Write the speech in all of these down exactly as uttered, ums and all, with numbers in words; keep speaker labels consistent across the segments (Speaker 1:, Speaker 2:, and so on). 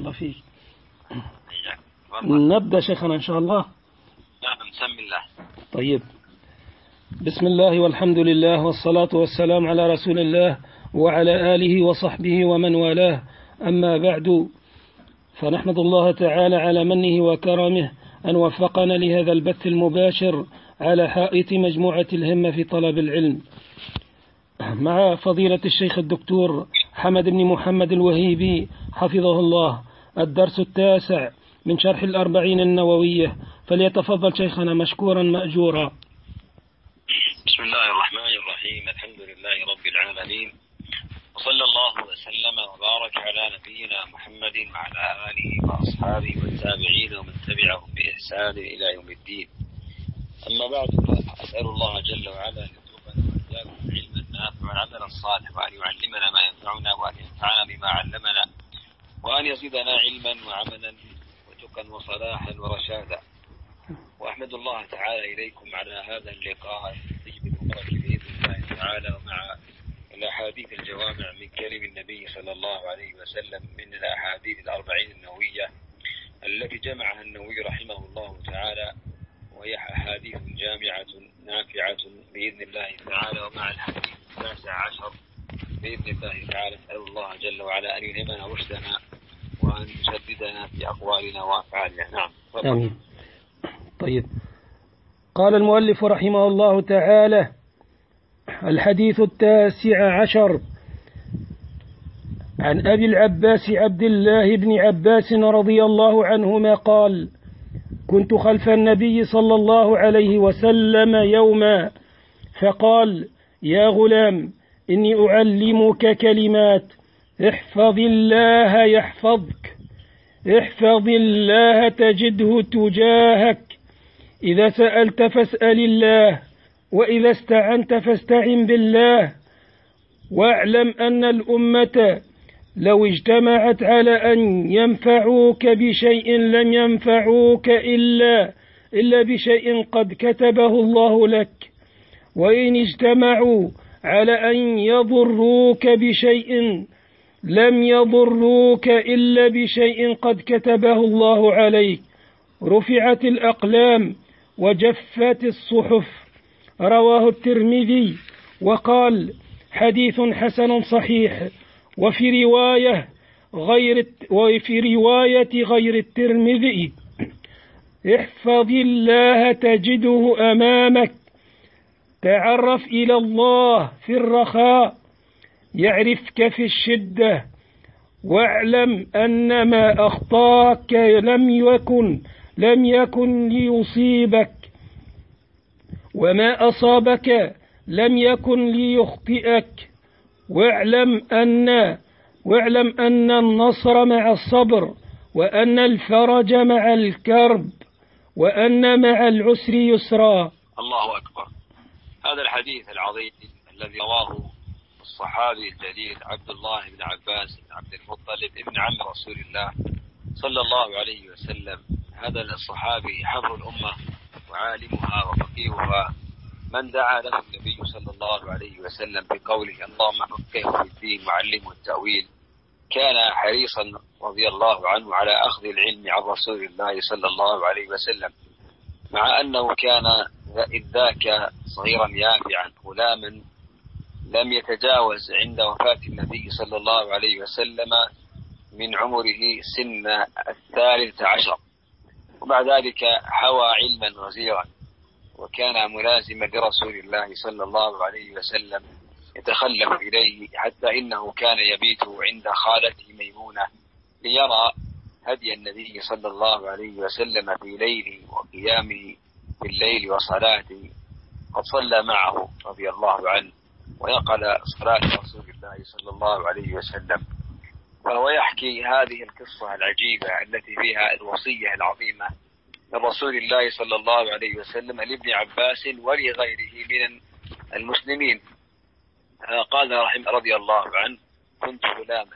Speaker 1: الله فيك. نبدأ شيخنا إن شاء الله.
Speaker 2: نعم بسم الله.
Speaker 1: طيب، بسم الله والحمد لله والصلاة والسلام على رسول الله وعلى آله وصحبه ومن والاه، أما بعد، فنحمد الله تعالى على منه وكرمه أن وفقنا لهذا البث المباشر على حائط مجموعة الهمة في طلب العلم، مع فضيلة الشيخ الدكتور حمد بن محمد الوهيبي حفظه الله، الدرس التاسع من شرح الأربعين النووية. فليتفضل شيخنا مشكورا مأجورا.
Speaker 2: بسم الله الرحمن الرحيم، الحمد لله رب العالمين، وصلى الله وسلم وبارك على نبينا محمد وعلى آله وأصحابه والتابعين ومن تبعهم بإحسان إلى يوم الدين. أما بعد، أسأل الله جل وعلا أن يرزقنا وإياكم علما نافعا وعملا صالحا، وأن يعلمنا ما ينفعنا، وأن ينفعنا بما علمنا، وأن يزيدنا علما وعملا وتقا وصلاحا ورشادا. وأحمد الله تعالى إليكم على هذا اللقاء الطيب المبارك بإذن الله تعالى، ومع الأحاديث الجوامع من كلم النبي صلى الله عليه وسلم من الأحاديث الأربعين النووية التي جمعها النووي رحمه الله تعالى، وهي أحاديث جامعة نافعة بإذن الله تعالى. ومع الحديث التاسع عشر بإذن الله تعالى أسأل الله جل وعلا أن يلهمنا رشدنا وأن يسددنا في أقوالنا وأفعالنا. نعم.
Speaker 1: آمين. طيب، قال المؤلف رحمه الله تعالى: الحديث التاسع عشر عن أبي العباس عبد الله بن عباس رضي الله عنهما قال: كنت خلف النبي صلى الله عليه وسلم يوما فقال: يا غلام، إني أعلمك كلمات، احفظ الله يحفظك، احفظ الله تجده تجاهك، إذا سألت فاسأل الله، وإذا استعنت فاستعن بالله، واعلم أن الأمة لو اجتمعت على أن ينفعوك بشيء لم ينفعوك إلا إلا بشيء قد كتبه الله لك، وإن اجتمعوا على أن يضروك بشيء لم يضروك إلا بشيء قد كتبه الله عليك. رفعت الأقلام وجفت الصحف. رواه الترمذي وقال: حديث حسن صحيح. وفي رواية غير وفي رواية غير الترمذي: احفظ الله تجده أمامك، تعرف إلى الله في الرخاء يعرفك في الشدة، واعلم أن ما أخطاك لم يكن لم يكن ليصيبك، وما أصابك لم يكن ليخطئك، واعلم أن واعلم أن النصر مع الصبر، وأن الفرج مع الكرب، وأن مع العسر يسرا.
Speaker 2: الله أكبر. هذا الحديث العظيم الذي رواه الصحابي الجليل عبد الله بن عباس بن عبد المطلب ابن عم رسول الله صلى الله عليه وسلم. هذا الصحابي حبر الأمة وعالمها وفقيهها، من دعا له النبي صلى الله عليه وسلم بقوله اللهم فقهه في الدين وعلمه التأويل، كان حريصا رضي الله عنه على أخذ العلم عن رسول الله صلى الله عليه وسلم، مع أنه كان إذ ذاك صغيرا يافعا غلاما لم يتجاوز عند وفاة النبي صلى الله عليه وسلم من عمره سن الثالث عشر، ومع ذلك حوى علما غزيرا، وكان ملازما لرسول الله صلى الله عليه وسلم يتخلف إليه، حتى إنه كان يبيت عند خالته ميمونة ليرى هدي النبي صلى الله عليه وسلم في ليله وقيامه بالليل وصلاته. قد صلى معه رضي الله عنه ويقل صلاة رسول الله صلى الله عليه وسلم. فهو يحكي هذه القصة العجيبة التي فيها الوصية العظيمة من رسول الله صلى الله عليه وسلم لابن عباس ولغيره من المسلمين. قال رحمه رضي الله عنه: كنت غلاما،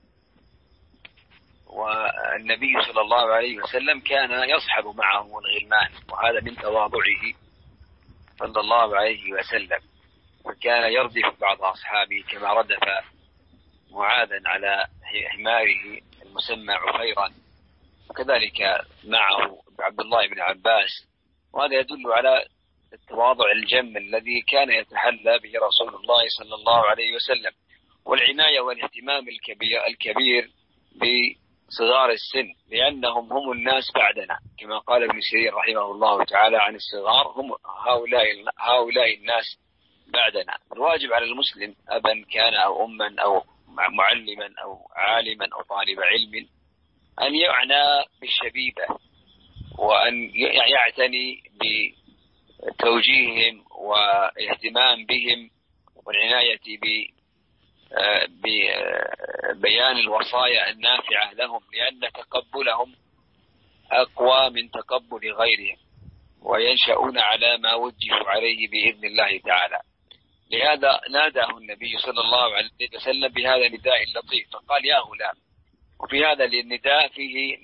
Speaker 2: والنبي صلى الله عليه وسلم كان يصحب معه الغلمان، وهذا من تواضعه صلى الله عليه وسلم، وكان يردف بعض أصحابه كما ردف معاذا على حماره المسمى عفيرا، وكذلك معه عبد الله بن عباس. وهذا يدل على التواضع الجم الذي كان يتحلى به رسول الله صلى الله عليه وسلم، والعناية والاهتمام الكبير, الكبير بصغار السن، لأنهم هم الناس بعدنا، كما قال ابن سيرين رحمه الله تعالى عن الصغار: هم هؤلاء, هؤلاء الناس بعدنا. الواجب على المسلم أبا كان أو أما أو معلما أو عالما أو طالب علم أن يعنى بالشبيبة، وأن يعتني بتوجيههم واهتمام بهم والعناية ببيان الوصايا النافعة لهم، لأن تقبلهم أقوى من تقبل غيرهم، وينشأون على ما وجهوا عليه بإذن الله تعالى. لهذا ناداه النبي صلى الله عليه وسلم بهذا النداء اللطيف، فقال: يا غلام. وفي هذا النداء فيه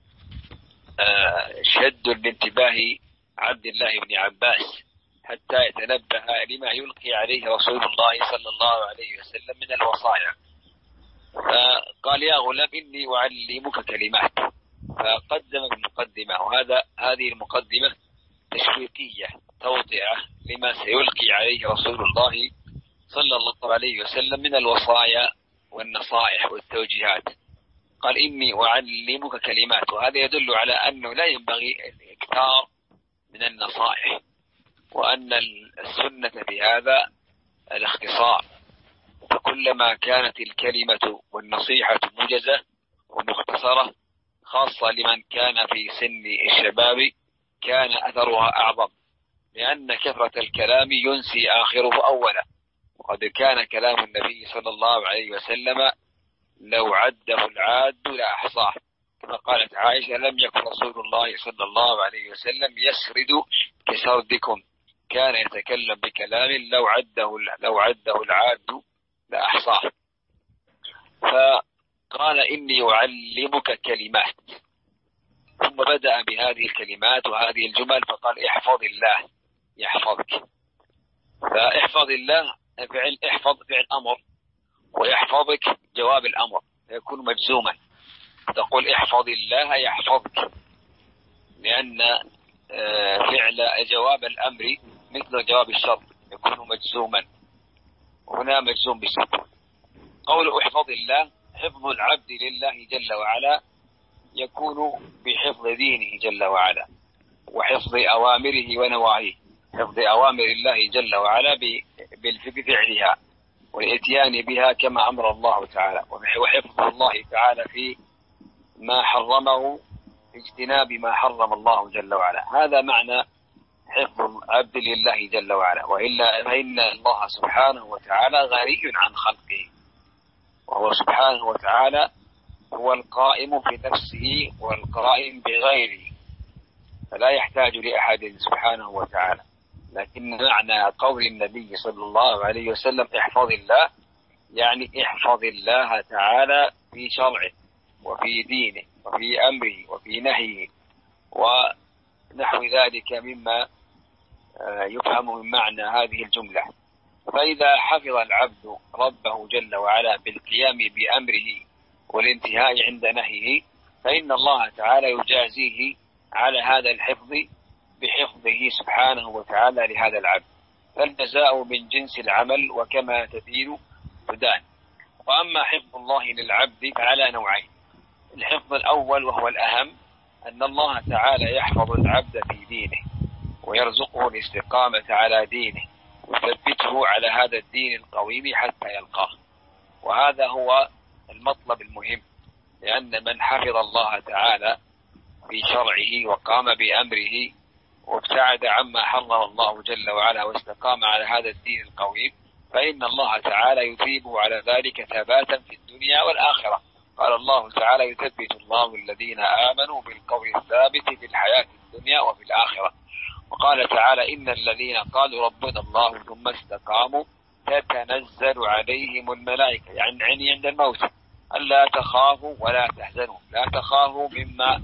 Speaker 2: شد لانتباه عبد الله بن عباس حتى يتنبه لما يلقي عليه رسول الله صلى الله عليه وسلم من الوصايا. فقال: يا غلام إني أعلمك كلمات. فقدم المقدمة، وهذا هذه المقدمة تشويقية توطئة لما سيلقي عليه رسول الله صلى الله عليه وسلم من الوصايا والنصائح والتوجيهات. قال: إني أعلمك كلمات، وهذا يدل على أنه لا ينبغي الإكثار من النصائح، وأن السنة في هذا الاختصار، فكلما كانت الكلمة والنصيحة موجزة ومختصرة، خاصة لمن كان في سن الشباب، كان أثرها أعظم، لأن كثرة الكلام ينسي آخره أولا. وقد كان كلام النبي صلى الله عليه وسلم لو عده العاد لأحصاه، كما قالت عائشة: لم يكن رسول الله صلى الله عليه وسلم يسرد كسردكم، كان يتكلم بكلام لو عده لو عده العاد لأحصاه. فقال: إني أعلمك كلمات، ثم بدأ بهذه الكلمات وهذه الجمل، فقال: احفظ الله يحفظك. فاحفظ الله فعل احفظ فعل أمر، ويحفظك جواب الأمر، يكون مجزوما. تقول: احفظ الله يحفظك، لأن فعل جواب الأمر مثل جواب الشرط يكون مجزوما، هنا مجزوم بالسكون. قول احفظ الله، حفظ العبد لله جل وعلا يكون بحفظ دينه جل وعلا، وحفظ أوامره ونواهيه، حفظ أوامر الله جل وعلا بفعلها والإتيان بها كما أمر الله تعالى، وحفظ الله تعالى في ما حرمه اجتناب ما حرم الله جل وعلا. هذا معنى حفظ العبد لله جل وعلا، وإلا فإن الله سبحانه وتعالى غني عن خلقه، وهو سبحانه وتعالى هو القائم بنفسه والقائم بغيره، فلا يحتاج لأحد سبحانه وتعالى. لكن معنى قول النبي صلى الله عليه وسلم احفظ الله، يعني احفظ الله تعالى في شرعه وفي دينه وفي أمره وفي نهيه ونحو ذلك مما يفهم من معنى هذه الجملة. فإذا حفظ العبد ربه جل وعلا بالقيام بأمره والانتهاء عند نهيه، فإن الله تعالى يجازيه على هذا الحفظ بحفظه سبحانه وتعالى لهذا العبد، فالجزاء من جنس العمل، وكما تدين تدان. وأما حفظ الله للعبد فعلى نوعين: الحفظ الأول وهو الأهم، أن الله تعالى يحفظ العبد في دينه ويرزقه الاستقامة على دينه ويثبته على هذا الدين القويم حتى يلقاه، وهذا هو المطلب المهم، لأن من حفظ الله تعالى في شرعه وقام بأمره وابتعد عما حرم الله جل وعلا واستقام على هذا الدين القويم، فإن الله تعالى يثيبه على ذلك ثباتا في الدنيا والآخرة. قال الله تعالى: يثبت الله الذين آمنوا بالقول الثابت في الحياة الدنيا وفي الآخرة. وقال تعالى: إن الذين قالوا ربنا الله ثم استقاموا تتنزل عليهم الملائكة، يعني عند الموت، ألا تخافوا ولا تحزنوا، لا تخافوا مما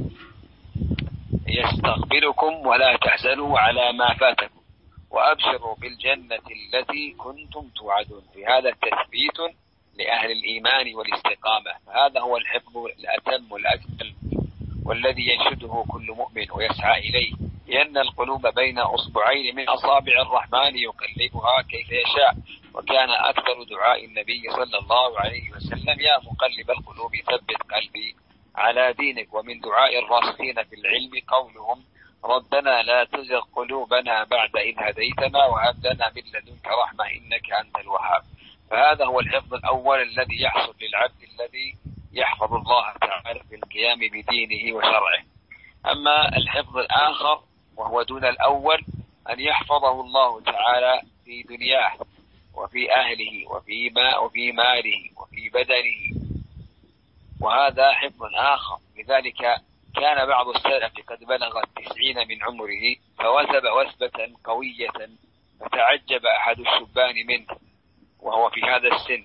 Speaker 2: يستقبلكم ولا تحزنوا على ما فاتكم، وأبشروا بالجنة التي كنتم توعدون. في هذا تثبيت لأهل الإيمان والاستقامة. فهذا هو الحفظ الأتم والأكمل والذي ينشده كل مؤمن ويسعى إليه، لأن القلوب بين أصبعين من أصابع الرحمن يقلبها كيف يشاء. وكان أكثر دعاء النبي صلى الله عليه وسلم: يا مقلب القلوب ثبت قلبي على دينك. ومن دعاء الراسخين في العلم قولهم: ربنا لا تزغ قلوبنا بعد إذ هديتنا وهب لنا من لدنك رحمة إنك أنت الوهاب. فهذا هو الحفظ الأول الذي يحصل للعبد الذي يحفظ الله تعالى في القيام بدينه وشرعه. أما الحفظ الآخر وهو دون الأول، أن يحفظه الله تعالى في دنياه وفي أهله وفي ما وفي ماله وفي بدنه، وهذا حفظ آخر. لذلك كان بعض السلف قد بلغ التسعين من عمره فوثب وثبة قوية، فتعجب أحد الشبان منه وهو في هذا السن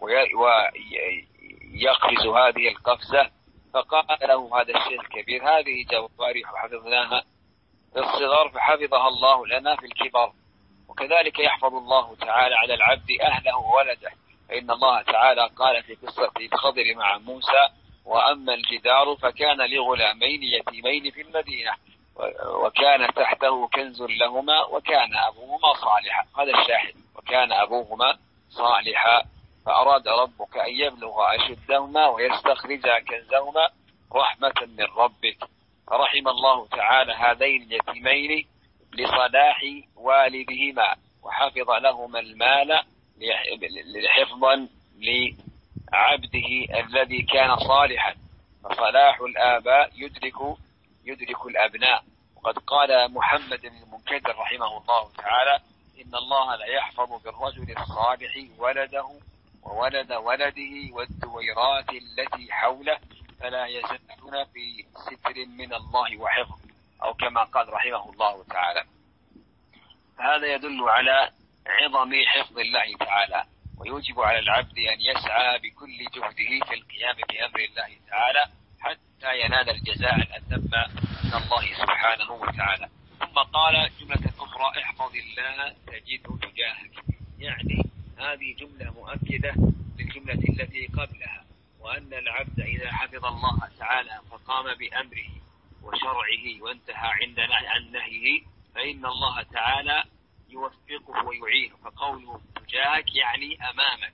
Speaker 2: ويقفز هذه القفزة، فقال له هذا الشيخ الكبير: هذه جوارح حفظناها في الصغر فحفظها الله لنا في الكبر. وكذلك يحفظ الله تعالى على العبد أهله وولده، فإن الله تعالى قال في قصة الخضر مع موسى: وأما الجدار فكان لغلامين يتيمين في المدينة وكان تحته كنز لهما وكان أبوهما صالحا. هذا الشاهد: وكان أبوهما صالحا. فأراد ربك أن يبلغ أشدهما ويستخرجا كنزهما رحمة من ربك. فرحم الله تعالى هذين اليتيمين لصلاح والدهما، وحفظ لهما المال حفظا لعبده الذي كان صالحا. فصلاح الآباء يدرك يدرك الأبناء. وقد قال محمد بن المنكدر رحمه الله تعالى: إن الله لا يحفظ بالرجل الصالح ولده وولد ولده والدويرات التي حوله فلا يزالون في ستر من الله وحفظ، أو كما قال رحمه الله تعالى. فهذا يدل على عظم حفظ الله تعالى، ويوجب على العبد أن يسعى بكل جهده في القيام بأمر الله تعالى حتى ينال الجزاء الأتم من الله سبحانه وتعالى. ثم قال جملة أخرى: احفظ الله تجده تجاهك. يعني هذه جملة مؤكدة للجملة التي قبلها، وأن العبد إذا حفظ الله تعالى فقام بأمره وشرعه وانتهى عن نهيه فإن الله تعالى يوفقه ويعينه. فقوله تجاهك يعني أمامك،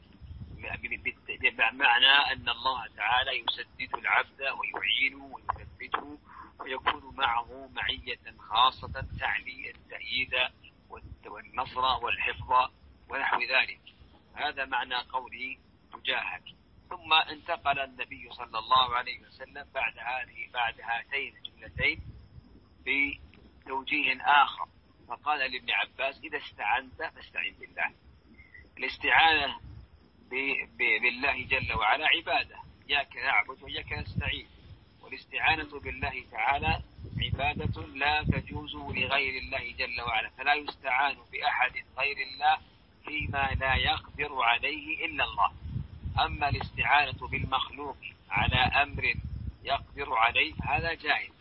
Speaker 2: بمعنى أن الله تعالى يسدد العبد ويعينه ويثبته ويكون معه معية خاصة تعني التأييد والنصر والحفظ ونحو ذلك. هذا معنى قوله تجاهك. ثم انتقل النبي صلى الله عليه وسلم بعد هذه بعد هاتين الجملتين بتوجيه آخر، فقال لابن عباس: إذا استعنت فاستعن بالله. الاستعانة بالله جل وعلا عبادة، إياك نعبد وإياك نستعين. والاستعانة بالله تعالى عبادة لا تجوز لغير الله جل وعلا، فلا يستعان بأحد غير الله فيما لا يقدر عليه إلا الله. أما الاستعانة بالمخلوق على أمر يقدر عليه هذا جائز.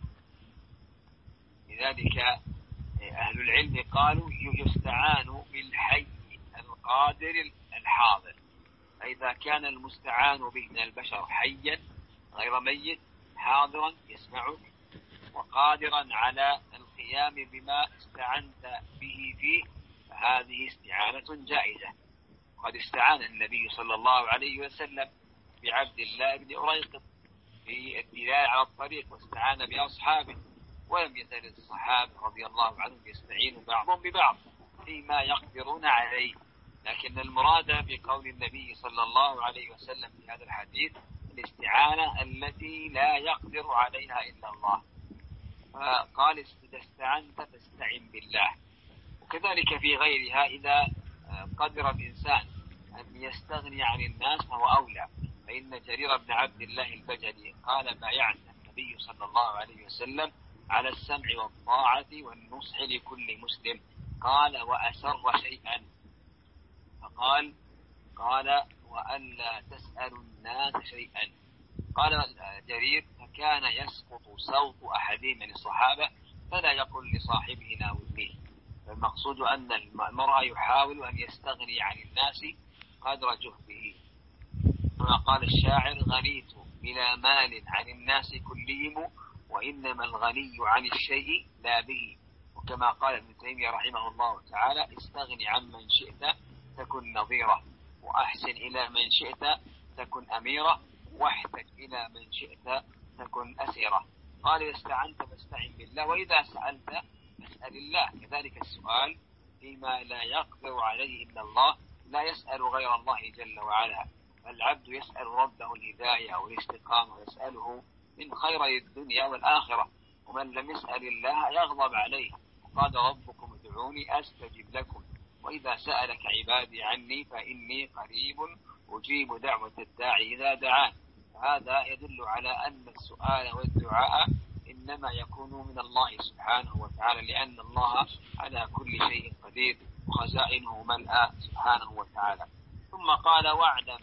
Speaker 2: لذلك أهل العلم قالوا يستعان بالحي القادر الحاضر. فإذا كان المستعان به من البشر حيا غير ميت حاضرا يسمعك وقادرا على القيام بما استعنت به فيه فهذه استعانة جائزة. قد استعان النبي صلى الله عليه وسلم بعبد الله بن أريقط في الدلالة على الطريق، واستعان بأصحابه، ولم يزل الصحابة رضي الله عنهم يستعين بعضهم ببعض فيما يقدرون عليه. لكن المراد بقول النبي صلى الله عليه وسلم في هذا الحديث الاستعانة التي لا يقدر عليها إلا الله. فقال: إذا استعنت فاستعن بالله. وكذلك في غيرها إذا قدر الإنسان أن يستغني عن الناس فهو أولى. فإن جرير بن عبد الله البجلي قال: بايعنا النبي صلى الله عليه وسلم على السمع والطاعة والنصح لكل مسلم. قال: وأسر شيئا، فقال قال وألا تسأل الناس شيئا. قال جرير: فكان يسقط صوت أحدهم من الصحابة فلا يقل لصاحبه ناولني. فالمقصود أن المرء يحاول أن يستغني عن الناس قدر جهده، كما قال الشاعر: غنيت بلا مال عن الناس كلهم، وإنما الغني عن الشيء لا به. وكما قال ابن تيمية رحمه الله تعالى: استغن عمن شئت تكن نظيرة، وأحسن إلى من شئت تكن أميرة، واحتج إلى من شئت تكن أسيرة. قال: إذا استعنت فاستعن بالله، وإذا سألت فاسأل الله. كذلك السؤال فيما لا يقدر عليه إلا الله، لا يسأل غير الله جل وعلا. العبد يسأل ربه الهداية والاستقامة، ويسأله من خير الدنيا والآخرة. ومن لم يسأل الله يغضب عليه. قال: ربكم ادعوني أستجب لكم، وإذا سألك عبادي عني فإني قريب أجيب دعوة الداعي إذا دعان. هذا يدل على أن السؤال والدعاء إنما يكون من الله سبحانه وتعالى، لأن الله على كل شيء قدير وخزائنه ملأى سبحانه وتعالى. ثم قال: واعلم.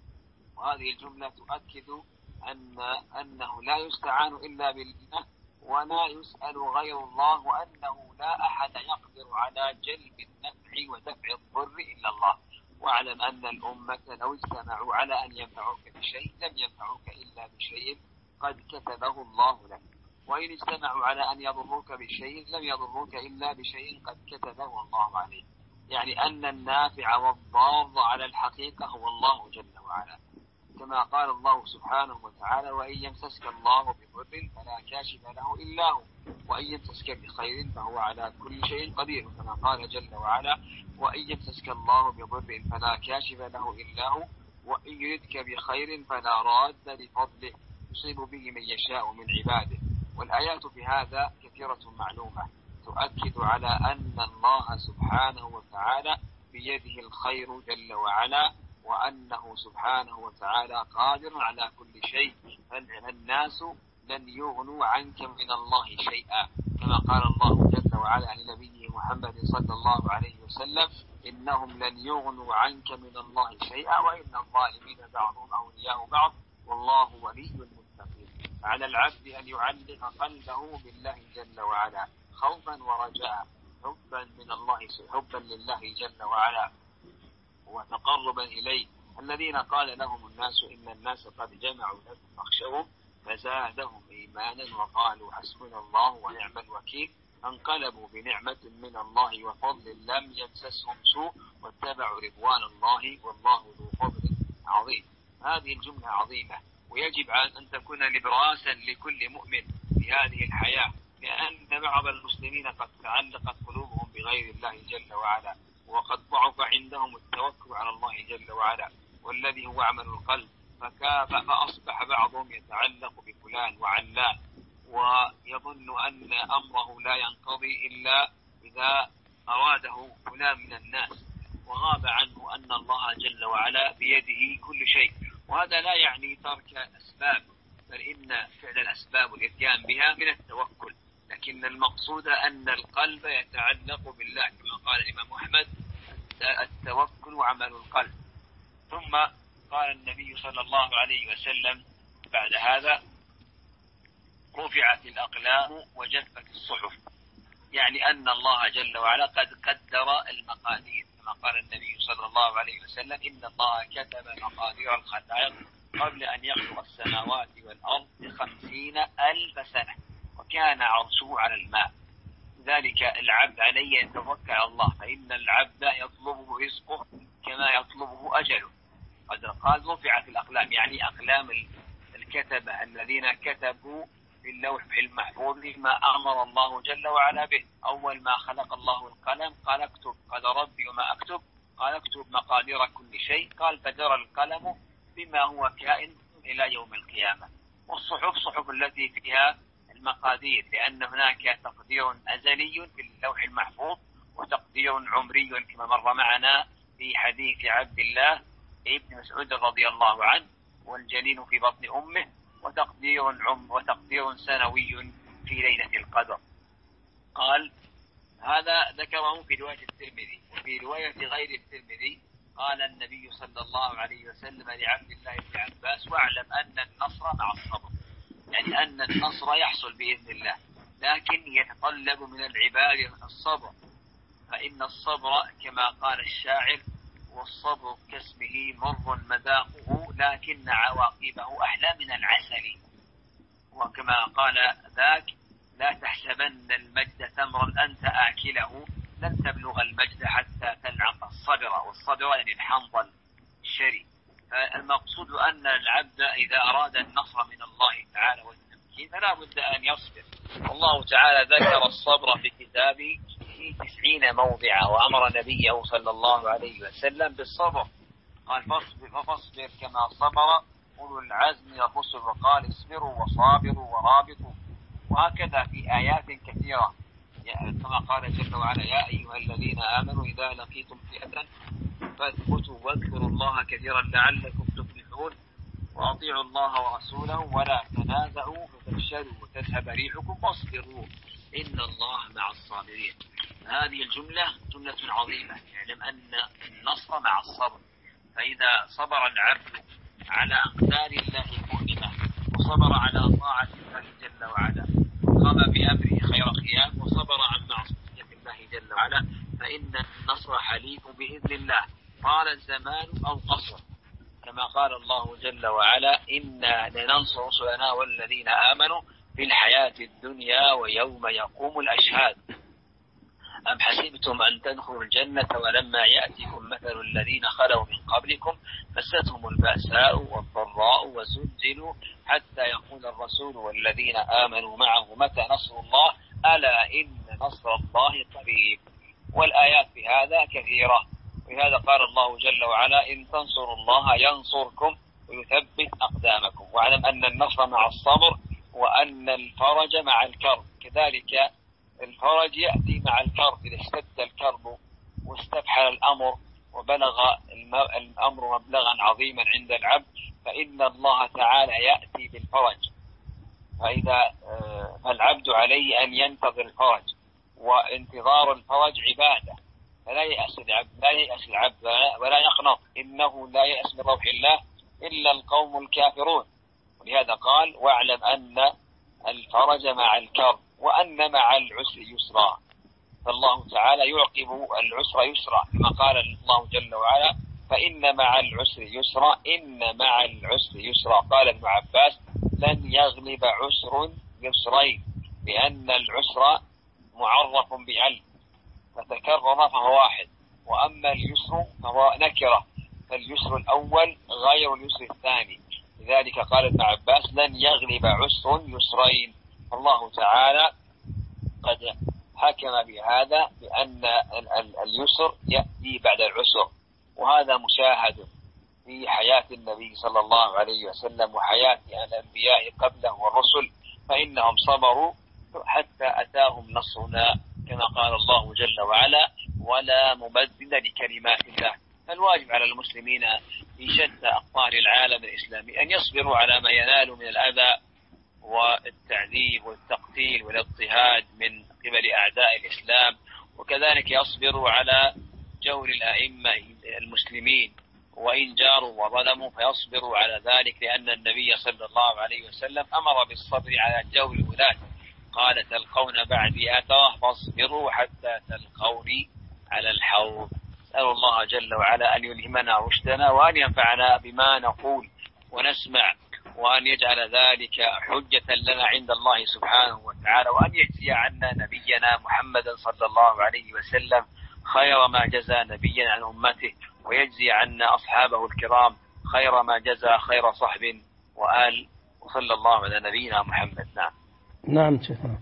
Speaker 2: وهذه الجملة تؤكد أن أنه لا يستعان إلا بالله، ولا يسأل غير الله، وأنه لا أحد يقدر على جلب النفع ودفع الضر إلا الله. واعلم أن الأمة لو اجتمعوا على أن ينفعوك بشيء لم ينفعوك إلا بشيء قد كتبه الله لك، وإن اجتمعوا على أن يضروك بشيء لم يضروك إلا بشيء قد كتبه الله عليك. يعني أن النافع والضار على الحقيقة هو الله جل وعلا، كما قال الله سبحانه وتعالى: وإن يمسسك الله بضر فلا كاشف له إلا هو، وإن يمسسك بخير فهو على كل شيء قدير، كما قال جل وعلا: وإن يمسسك الله بضر فلا كاشف له إلا هو، وإن يردك بخير فلا راد لفضله يصيب به من يشاء من عباده. والآيات في هذا كثيرة معلومة تؤكد على أن الله سبحانه وتعالى بيده الخير جل وعلا، وأنه سبحانه وتعالى قادر على كل شيء. فالناس لن يغنوا عنك من الله شيئا، كما قال الله جل وعلا لنبيه محمد صلى الله عليه وسلم: إنهم لن يغنوا عنك من الله شيئا وإن الظالمين بعضهم أولياء بعض والله ولي المتقين. على العبد أن يعلق قلبه بالله جل وعلا خوفا ورجاء، حبا من الله حبا لله جل وعلا وتقربا إليه. الذين قال لهم الناس إن الناس قد جمعوا لكم فاخشوهم فزادهم إيمانا وقالوا حسبنا الله ونعم الوكيل، فانقلبوا بنعمة من الله وفضل لم يمسسهم سوء واتبعوا رضوان الله والله ذو فضل عظيم. هذه الجملة عظيمة، ويجب أن تكون نبراسا لكل مؤمن في هذه الحياة، لأن بعض المسلمين قد تعلقت قلوبهم بغير الله جل وعلا، وقد ضعف عندهم التوكل على الله جل وعلا والذي هو عمل القلب، فأصبح بعضهم يتعلق بفلان وعلان، ويظن أن أمره لا ينقضي إلا إذا أراده فلان من الناس، وغاب عنه أن الله جل وعلا بيده كل شيء. وهذا لا يعني ترك الأسباب، بل إن فعل الأسباب والإتيان بها من التوكل، لكن المقصود أن القلب يتعلق بالله، كما قال الإمام أحمد: التوكل عمل القلب. ثم قال النبي صلى الله عليه وسلم بعد هذا: رفعت الأقلام وجفت الصحف، يعني أن الله جل وعلا قد قدر المقادير، كما قال النبي صلى الله عليه وسلم: إن الله كتب مقادير الخلائق قبل أن يخلق السماوات والأرض بخمسين ألف سنة، وكان عرشه على الماء. ذلك العبد عليه أن يتوكل على الله، فإن العبد يطلبه رزقه كما يطلبه أجله. قد قال رفعت الأقلام، يعني أقلام الكتبة الذين كتبوا في اللوح المحفوظ ما أمر الله جل وعلا به. أول ما خلق الله القلم قال اكتب، قال ربي وما أكتب، قال اكتب مقادير كل شيء، قال فجرى القلم بما هو كائن إلى يوم القيامة. والصحف صحف التي فيها المقادير، لأن هناك تقدير أزلي في اللوح المحفوظ وتقدير عمري كما مر معنا في حديث عبد الله ابن مسعود رضي الله عنه: والجنين في بطن أمه، وتقدير عمر وتقدير سنوي في ليلة القدر. قال هذا ذكره في رواية الترمذي. وفي رواية غير الترمذي قال النبي صلى الله عليه وسلم لعبد الله بن عباس: واعلم أن النصر مع الصبر، يعني أن النصر يحصل بإذن الله، لكن يتطلب من العباد الصبر، فإن الصبر كما قال الشاعر: والصبر كاسمه مر مذاقه لكن عواقبه أحلى من العسل. وكما قال ذاك: لا تحسبن المجد تمرا أنت آكله، لن تبلغ المجد حتى تلعق الصدر، والصدر يعني الحنظل الشري. فالمقصود أن العبد إذا أراد النصر من الله تعالى والتمكين فلا بد أن يصبر. والله تعالى ذكر الصبر في كتابه في تسعين موضعا، وأمر نبيه صلى الله عليه وسلم بالصبر، قال: فاصبر فاصبر كما صبر أولو العزم من الرسل، وقال: اصبروا وصابروا ورابطوا. وهكذا في آيات كثيرة كما قال جل وعلا: يا أيها الذين آمنوا إذا لقيتم فئة فاثبتوا واذكروا الله كثيرا لعلكم تفلحون، وأطيعوا الله ورسوله ولا تنازعوا فتفشلوا وتذهب ريحكم واصبروا إن الله مع الصابرين. هذه الجملة جملة عظيمة، يعلم أن النصر مع الصبر. فإذا صبر العبد على أقدار الله المؤلمة وصبر على طاعة الله جل وعلا وقام بأمره خير قيام وصبر عن معصية الله جل وعلا فإن النصر حليف بإذن الله، طال الزمان أو قصر، كما قال الله جل وعلا: إنا لننصر رسلنا والذين آمنوا في الحياة الدنيا ويوم يقوم الأشهاد. أم حسبتم أن تدخلوا الجنة ولما يأتكم مثل الذين خلوا من قبلكم مستهم البأساء والضراء وزلزلوا حتى يقول الرسول والذين آمنوا معه متى نصر الله ألا إن نصر الله قريب. والآيات في هذا كثيرة. ولهذا قال الله جل وعلا: إن تنصروا الله ينصركم ويثبت أقدامكم. واعلم أن النصر مع الصبر وأن الفرج مع الكرب كذلك. الفرج يأتي مع الكرب، إذا اشتد الكرب واستفحل الأمر وبلغ الأمر مبلغا عظيما عند العبد فإن الله تعالى يأتي بالفرج. فإذا فالعبد عليه أن ينتظر الفرج، وانتظار الفرج عبادة. فلا يأس العبد لا يأس العبد ولا يقنط، إنه لا يأس من روح الله إلا القوم الكافرون. ولهذا قال: واعلم أن الفرج مع الكرب وأن مع العسر يسرا. فالله تعالى يعقب العسر يسرا، كما قال الله جل وعلا: فإن مع العسر يسرا إن مع العسر يسرا. قال ابن عباس: لن يغلب عسر يسرين، لأن العسر معرف بعل فتكرر فهو واحد، وأما اليسر فهو نكرة، فاليسر الأول غير اليسر الثاني. لذلك قال ابن عباس: لن يغلب عسر يسرين. الله تعالى قد حكم بهذا بأن اليسر يأتي بعد العسر، وهذا مشاهد في حياة النبي صلى الله عليه وسلم وحياة الأنبياء قبله والرسل، فإنهم صبروا حتى أتاهم نصرنا، كما قال الله جل وعلا: ولا مبدل لكلمات الله. فالواجب على المسلمين في شتى أقطار العالم الإسلامي أن يصبروا على ما ينالوا من الأذى والتعذيب والتقتيل والاضطهاد من قبل أعداء الإسلام، وكذلك يصبروا على جور الأئمة المسلمين، وإن جاروا وظلموا فيصبروا على ذلك، لأن النبي صلى الله عليه وسلم أمر بالصبر على جور الولاة، قال: تلقون بعدي أثرة فاصبروا حتى تلقوني على الحوض. أسأل الله جل وعلا أن يلهمنا رشدنا وأن ينفعنا بما نقول ونسمع، وأن يجعل ذلك حجة لنا عند الله سبحانه وتعالى، وأن يجزي عنا نبينا محمدا صلى الله عليه وسلم خير ما جزى نبيا عن أمته، ويجزي عنا أصحابه الكرام خير ما جزى خير صحب وآل، وصلى الله على نبينا محمد. نعم
Speaker 1: نعم شيخنا.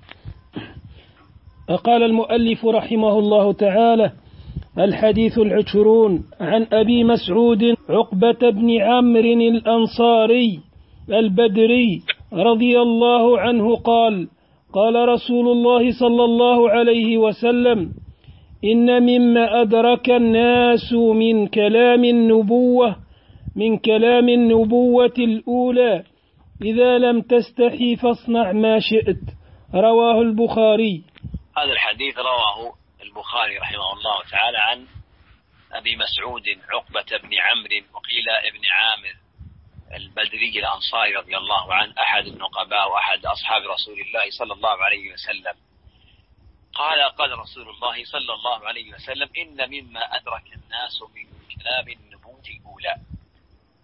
Speaker 1: قال المؤلف رحمه الله تعالى: الحديث العشرون عن أبي مسعود عقبة بن عمرو الأنصاري البدري رضي الله عنه قال: قال رسول الله صلى الله عليه وسلم: إن مما أدرك الناس من كلام النبوة من كلام النبوة الأولى إذا لم تستحي فاصنع ما شئت. رواه البخاري.
Speaker 2: هذا الحديث رواه البخاري رحمه الله تعالى عن أبي مسعود عقبة بن عمرو وقيل ابن عامر البدري الأنصاري رضي الله عنه، أحد النقباء وأحد أصحاب رسول الله صلى الله عليه وسلم. قال: قال رسول الله صلى الله عليه وسلم: إن مما أدرك الناس من كلام النبوة الأولى.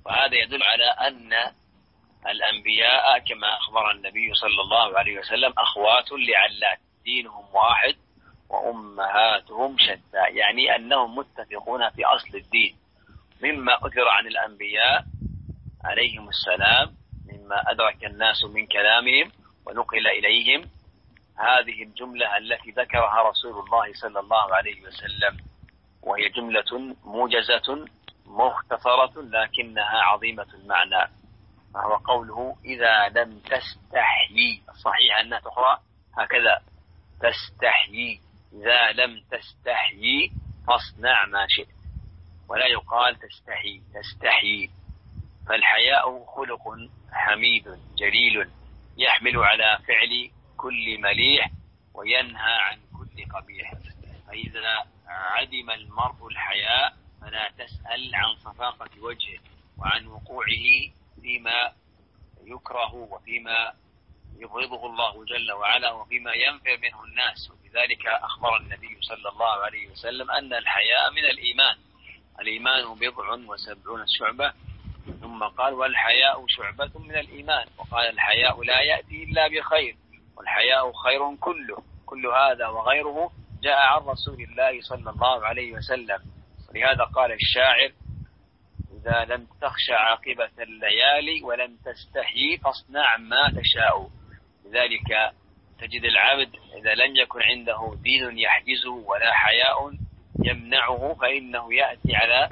Speaker 2: وهذا يدل على أن الأنبياء كما أخبر النبي صلى الله عليه وسلم أخوات لعلات، دينهم واحد وأمهاتهم شتى، يعني أنهم متفقون في أصل الدين. مما أثر عن الأنبياء عليهم السلام، مما أدرك الناس من كلامهم ونقل إليهم، هذه الجملة التي ذكرها رسول الله صلى الله عليه وسلم، وهي جملة موجزة مختصرة لكنها عظيمة المعنى، وهو قوله إذا لم تستحيي. الصحيح أنها تقرأ هكذا تستحيي، إذا لم تستحيي فاصنع ما شئت، ولا يقال تستحي تستحيي. فالحياء خلق حميد جليل يحمل على فعل كل مليح وينهى عن كل قبيح. فإذا عدم المرء الحياء فلا تسأل عن صفاقة وجهه وعن وقوعه فيما يكره وفيما يبغضه الله جل وعلا وفيما ينفر منه الناس. وبذلك أخبر النبي صلى الله عليه وسلم أن الحياء من الإيمان، الإيمان بضع وسبعون شعبة، ثم قال والحياء شعبة من الإيمان، وقال الحياء لا يأتي إلا بخير، والحياء خير كله. كل هذا وغيره جاء عن رسول الله صلى الله عليه وسلم. ولهذا قال الشاعر إذا لم تخشى عاقبة الليالي ولم تستحي فاصنع ما تشاء. لذلك تجد العبد إذا لم يكن عنده دين يحجزه ولا حياء يمنعه فإنه يأتي على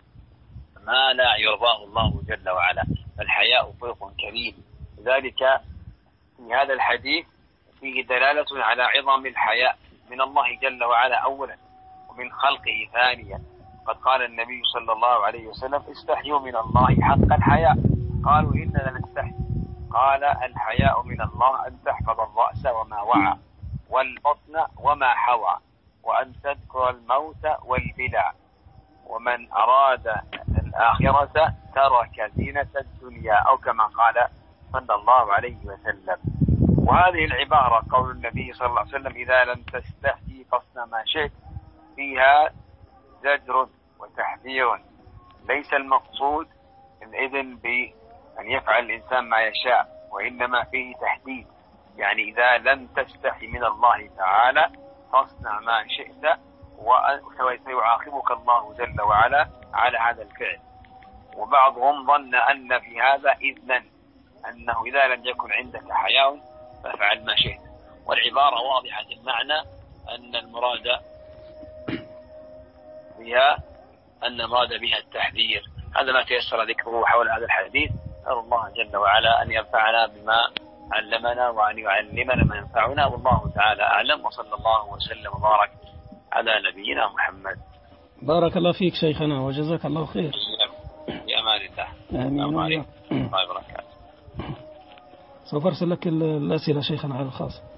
Speaker 2: ما لا يرضاه الله جل وعلا. فالحياء خلق كريم. لذلك في هذا الحديث فيه دلالة على عظم الحياء من الله جل وعلا أولا، ومن خلقه ثانيا. قد قال النبي صلى الله عليه وسلم استحيوا من الله حق الحياء. قالوا إننا نستحي، قال الحياء من الله أن تحفظ الرأس وما وعى والبطن وما حوى وأن تذكر الموت والبلع، ومن أراد الآخرة ترك زينة الدنيا، أو كما قال صلى الله عليه وسلم. وهذه العبارة قول النبي صلى الله عليه وسلم إذا لم تستحي فاصنع ما شئت فيها زجر وتحذير. ليس المقصود إذن بأن يفعل الإنسان ما يشاء، وإنما فيه تحديد، يعني إذا لم تستحي من الله تعالى فاصنع ما شئت وسيعاقبك الله جل وعلا على هذا الفعل. وبعضهم ظن أن في هذا إذنا، أنه إذا لم يكن عندك حياء فافعل ما شئت. والعبارة واضحة المعنى أن المراد بها أن المراد بها التحذير. هذا ما تيسر ذكره حول هذا الحديث. أسأل الله جل وعلا أن ينفعنا بما علمنا وأن يعلمنا ما ينفعنا، والله تعالى أعلم، وصلى الله وسلم وبارك على نبينا محمد.
Speaker 1: بارك الله فيك شيخنا وجزاك الله خير.
Speaker 2: يا أمان الله.
Speaker 1: آمين.
Speaker 2: الله وبركاته.
Speaker 1: سوف أرسل لك الأسئلة شيخنا على الخاص.